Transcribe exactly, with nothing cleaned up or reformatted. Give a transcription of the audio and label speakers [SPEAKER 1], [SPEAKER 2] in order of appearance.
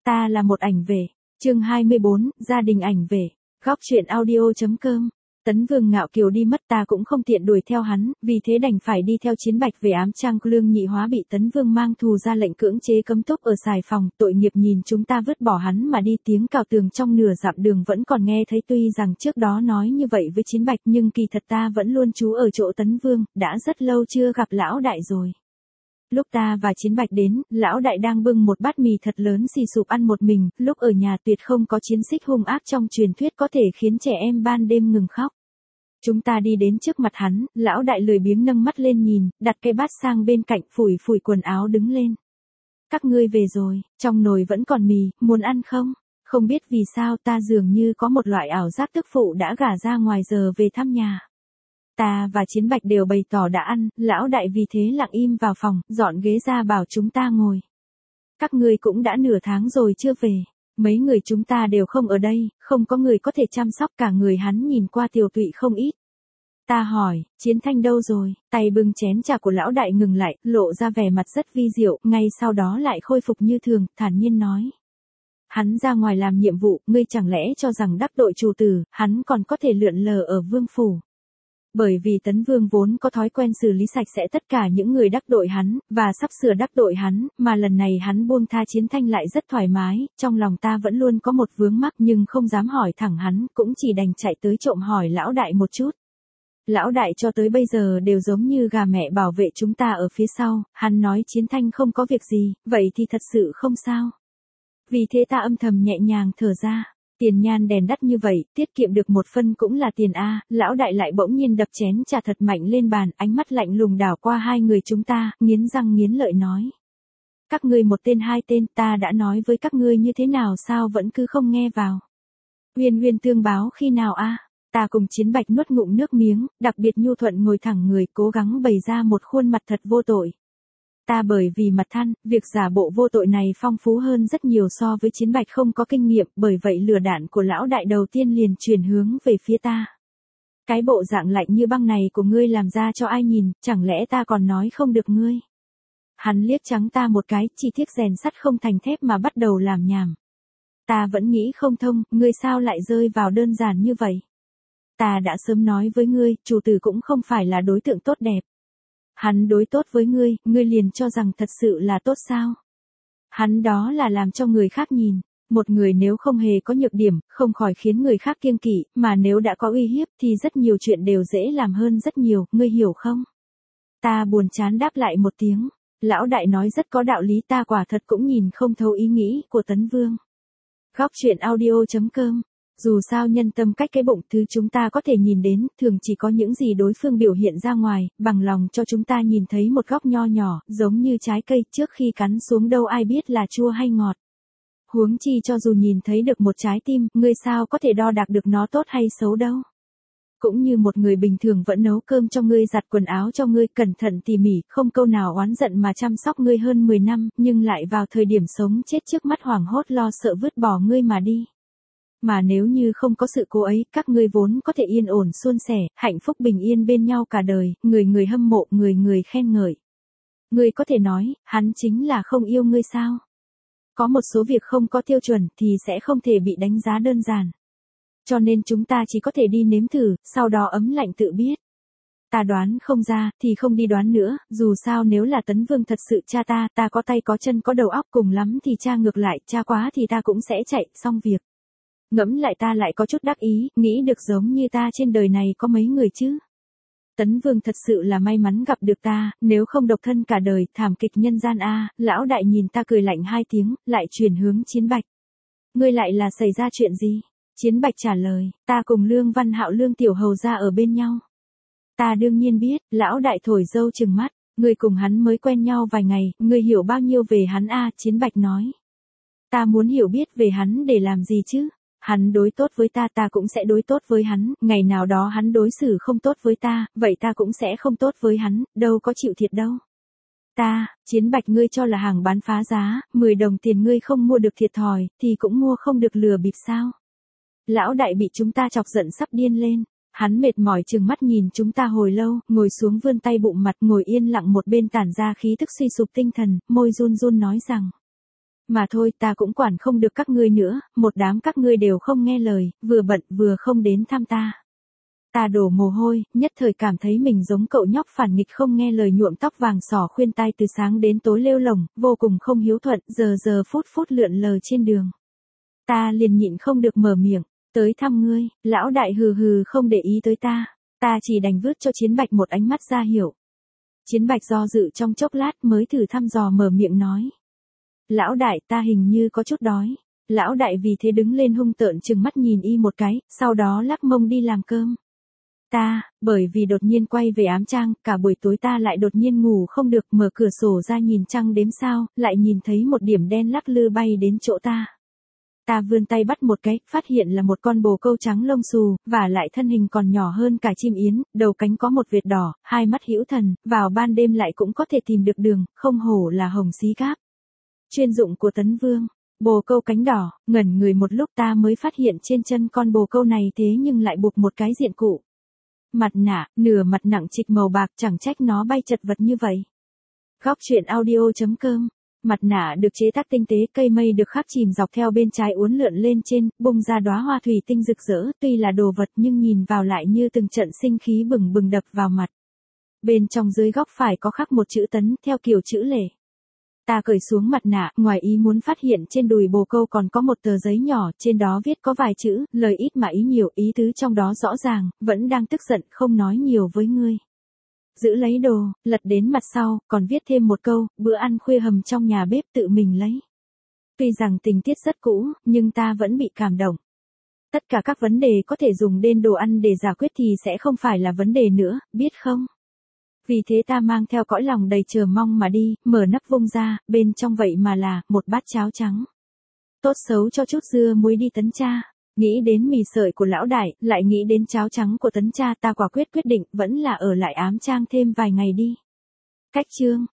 [SPEAKER 1] Ta là một ảnh vệ. Chương hai mươi bốn, gia đình ảnh vệ. Góc truyện audio.com. Tấn Vương ngạo kiều đi mất, ta cũng không tiện đuổi theo hắn, vì thế đành phải đi theo Chiến Bạch về ám trang. Lương Nhị Hóa bị Tấn Vương mang thù ra lệnh cưỡng chế cấm túc ở Sài Phòng, tội nghiệp nhìn chúng ta vứt bỏ hắn mà đi, tiếng cào tường trong nửa dặm đường vẫn còn nghe thấy. Tuy rằng trước đó nói như vậy với Chiến Bạch, nhưng kỳ thật ta vẫn luôn trú ở chỗ Tấn Vương, đã rất lâu chưa gặp lão đại rồi. Lúc ta và Chiến Bạch đến, lão đại đang bưng một bát mì thật lớn xì sụp ăn một mình, lúc ở nhà tuyệt không có chiến xích hung ác trong truyền thuyết có thể khiến trẻ em ban đêm ngừng khóc. Chúng ta đi đến trước mặt hắn, lão đại lười biếng nâng mắt lên nhìn, đặt cái bát sang bên cạnh, phủi phủi quần áo đứng lên. Các ngươi về rồi, trong nồi vẫn còn mì, muốn ăn không? Không biết vì sao ta dường như có một loại ảo giác tức phụ đã gả ra ngoài giờ về thăm nhà. Ta và Chiến Bạch đều bày tỏ đã ăn, lão đại vì thế lặng im vào phòng, dọn ghế ra bảo chúng ta ngồi. Các ngươi cũng đã nửa tháng rồi chưa về. Mấy người chúng ta đều không ở đây, không có người có thể chăm sóc, cả người hắn nhìn qua tiều tụy không ít. Ta hỏi, Chiến Thanh đâu rồi? Tay bưng chén trà của lão đại ngừng lại, lộ ra vẻ mặt rất vi diệu, ngay sau đó lại khôi phục như thường, thản nhiên nói. Hắn ra ngoài làm nhiệm vụ, ngươi chẳng lẽ cho rằng đắc tội chủ tử, hắn còn có thể lượn lờ ở vương phủ. Bởi vì Tấn Vương vốn có thói quen xử lý sạch sẽ tất cả những người đắc tội hắn, và sắp sửa đắc tội hắn, mà lần này hắn buông tha Chiến Thanh lại rất thoải mái, trong lòng ta vẫn luôn có một vướng mắc nhưng không dám hỏi thẳng hắn, cũng chỉ đành chạy tới trộm hỏi lão đại một chút. Lão đại cho tới bây giờ đều giống như gà mẹ bảo vệ chúng ta ở phía sau, hắn nói Chiến Thanh không có việc gì, vậy thì thật sự không sao. Vì thế ta âm thầm nhẹ nhàng thở ra. Tiền nhan đèn đắt như vậy, tiết kiệm được một phân cũng là tiền a. Lão đại lại bỗng nhiên đập chén trà thật mạnh lên bàn, ánh mắt lạnh lùng đảo qua hai người chúng ta, nghiến răng nghiến lợi nói. Các ngươi một tên hai tên, ta đã nói với các ngươi như thế nào sao vẫn cứ không nghe vào. Uyên Uyên tương báo khi nào a? Ta cùng Chiến Bạch nuốt ngụm nước miếng, đặc biệt nhu thuận ngồi thẳng người, cố gắng bày ra một khuôn mặt thật vô tội. Ta bởi vì mặt than, việc giả bộ vô tội này phong phú hơn rất nhiều so với Chiến Bạch không có kinh nghiệm, bởi vậy lửa đạn của lão đại đầu tiên liền chuyển hướng về phía ta. Cái bộ dạng lạnh như băng này của ngươi làm ra cho ai nhìn, chẳng lẽ ta còn nói không được ngươi. Hắn liếc trắng ta một cái, chỉ tiếc rèn sắt không thành thép mà bắt đầu làm nhảm. Ta vẫn nghĩ không thông, ngươi sao lại rơi vào đơn giản như vậy. Ta đã sớm nói với ngươi, chủ tử cũng không phải là đối tượng tốt đẹp. Hắn đối tốt với ngươi, ngươi liền cho rằng thật sự là tốt sao? Hắn đó là làm cho người khác nhìn, một người nếu không hề có nhược điểm, không khỏi khiến người khác kiêng kỵ, mà nếu đã có uy hiếp thì rất nhiều chuyện đều dễ làm hơn rất nhiều, ngươi hiểu không? Ta buồn chán đáp lại một tiếng, lão đại nói rất có đạo lý, ta quả thật cũng nhìn không thấu ý nghĩ của Tấn Vương. Góc truyện audio.com. Dù sao nhân tâm cách cái bụng, thứ chúng ta có thể nhìn đến, thường chỉ có những gì đối phương biểu hiện ra ngoài, bằng lòng cho chúng ta nhìn thấy một góc nho nhỏ, giống như trái cây, trước khi cắn xuống đâu ai biết là chua hay ngọt. Huống chi cho dù nhìn thấy được một trái tim, ngươi sao có thể đo đạc được nó tốt hay xấu đâu. Cũng như một người bình thường vẫn nấu cơm cho ngươi, giặt quần áo cho ngươi, cẩn thận tỉ mỉ, không câu nào oán giận mà chăm sóc ngươi hơn mười năm, nhưng lại vào thời điểm sống chết trước mắt hoảng hốt lo sợ vứt bỏ ngươi mà đi. Mà nếu như không có sự cố ấy, các ngươi vốn có thể yên ổn suôn sẻ, hạnh phúc bình yên bên nhau cả đời, người người hâm mộ, người người khen ngợi. Ngươi có thể nói, hắn chính là không yêu ngươi sao? Có một số việc không có tiêu chuẩn thì sẽ không thể bị đánh giá đơn giản. Cho nên chúng ta chỉ có thể đi nếm thử, sau đó ấm lạnh tự biết. Ta đoán không ra, thì không đi đoán nữa, dù sao nếu là Tấn Vương thật sự cha ta, ta có tay có chân có đầu óc, cùng lắm thì cha ngược lại, cha quá thì ta cũng sẽ chạy, xong việc. Ngẫm lại ta lại có chút đắc ý, nghĩ được giống như ta trên đời này có mấy người chứ. Tấn Vương thật sự là may mắn gặp được ta, nếu không độc thân cả đời, thảm kịch nhân gian a. Lão đại nhìn ta cười lạnh hai tiếng, lại chuyển hướng Chiến Bạch. Ngươi lại là xảy ra chuyện gì? Chiến Bạch trả lời, ta cùng Lương Văn Hạo Lương Tiểu Hầu ra ở bên nhau. Ta đương nhiên biết, lão đại thổi dâu trừng mắt, ngươi cùng hắn mới quen nhau vài ngày, ngươi hiểu bao nhiêu về hắn a? Chiến Bạch nói. Ta muốn hiểu biết về hắn để làm gì chứ? Hắn đối tốt với ta, ta cũng sẽ đối tốt với hắn, ngày nào đó hắn đối xử không tốt với ta, vậy ta cũng sẽ không tốt với hắn, đâu có chịu thiệt đâu. Ta, Chiến Bạch ngươi cho là hàng bán phá giá, mười đồng tiền ngươi không mua được thiệt thòi, thì cũng mua không được lừa bịp sao. Lão đại bị chúng ta chọc giận sắp điên lên, hắn mệt mỏi trừng mắt nhìn chúng ta hồi lâu, ngồi xuống vươn tay bụng mặt, ngồi yên lặng một bên tản ra khí tức suy sụp tinh thần, môi run run nói rằng. Mà thôi ta cũng quản không được các ngươi nữa, một đám các ngươi đều không nghe lời, vừa bận vừa không đến thăm ta. Ta đổ mồ hôi, nhất thời cảm thấy mình giống cậu nhóc phản nghịch không nghe lời nhuộm tóc vàng sỏ khuyên tai từ sáng đến tối lêu lổng, vô cùng không hiếu thuận, giờ giờ phút phút lượn lờ trên đường. Ta liền nhịn không được mở miệng, tới thăm ngươi, lão đại hừ hừ không để ý tới ta, ta chỉ đành vứt cho Chiến Bạch một ánh mắt ra hiểu. Chiến Bạch do dự trong chốc lát mới thử thăm dò mở miệng nói. Lão đại ta hình như có chút đói. Lão đại vì thế đứng lên hung tợn trừng mắt nhìn y một cái, sau đó lắc mông đi làm cơm. Ta, bởi vì đột nhiên quay về ám trang, cả buổi tối ta lại đột nhiên ngủ không được, mở cửa sổ ra nhìn trăng đếm sao, lại nhìn thấy một điểm đen lắc lư bay đến chỗ ta. Ta vươn tay bắt một cái, phát hiện là một con bồ câu trắng lông xù, và lại thân hình còn nhỏ hơn cả chim yến, đầu cánh có một vệt đỏ, hai mắt hữu thần, vào ban đêm lại cũng có thể tìm được đường, không hổ là hồng xí cáp. Chuyên dụng của Tấn Vương. Bồ câu cánh đỏ, ngẩn người một lúc ta mới phát hiện trên chân con bồ câu này thế nhưng lại buộc một cái diện cụ. Mặt nạ, nửa mặt nặng trịch màu bạc, chẳng trách nó bay chật vật như vậy. Góc truyện audio chấm com. Mặt nạ được chế tác tinh tế, cây mây được khắc chìm dọc theo bên trái uốn lượn lên trên, bung ra đóa hoa thủy tinh rực rỡ, tuy là đồ vật nhưng nhìn vào lại như từng trận sinh khí bừng bừng đập vào mặt. Bên trong dưới góc phải có khắc một chữ Tấn theo kiểu chữ lệ. Ta cởi xuống mặt nạ, ngoài ý muốn phát hiện trên đùi bồ câu còn có một tờ giấy nhỏ, trên đó viết có vài chữ, lời ít mà ý nhiều, ý tứ trong đó rõ ràng, vẫn đang tức giận, không nói nhiều với ngươi. Giữ lấy đồ, lật đến mặt sau, còn viết thêm một câu, bữa ăn khuya hầm trong nhà bếp tự mình lấy. Tuy rằng tình tiết rất cũ, nhưng ta vẫn bị cảm động. Tất cả các vấn đề có thể dùng đến đồ ăn để giải quyết thì sẽ không phải là vấn đề nữa, biết không? Vì thế ta mang theo cõi lòng đầy chờ mong mà đi, mở nắp vung ra, bên trong vậy mà là, một bát cháo trắng. Tốt xấu cho chút dưa muối đi Tấn cha. Nghĩ đến mì sợi của lão đại, lại nghĩ đến cháo trắng của Tấn cha, ta quả quyết quyết định, vẫn là ở lại ám trang thêm vài ngày đi. Cách chương.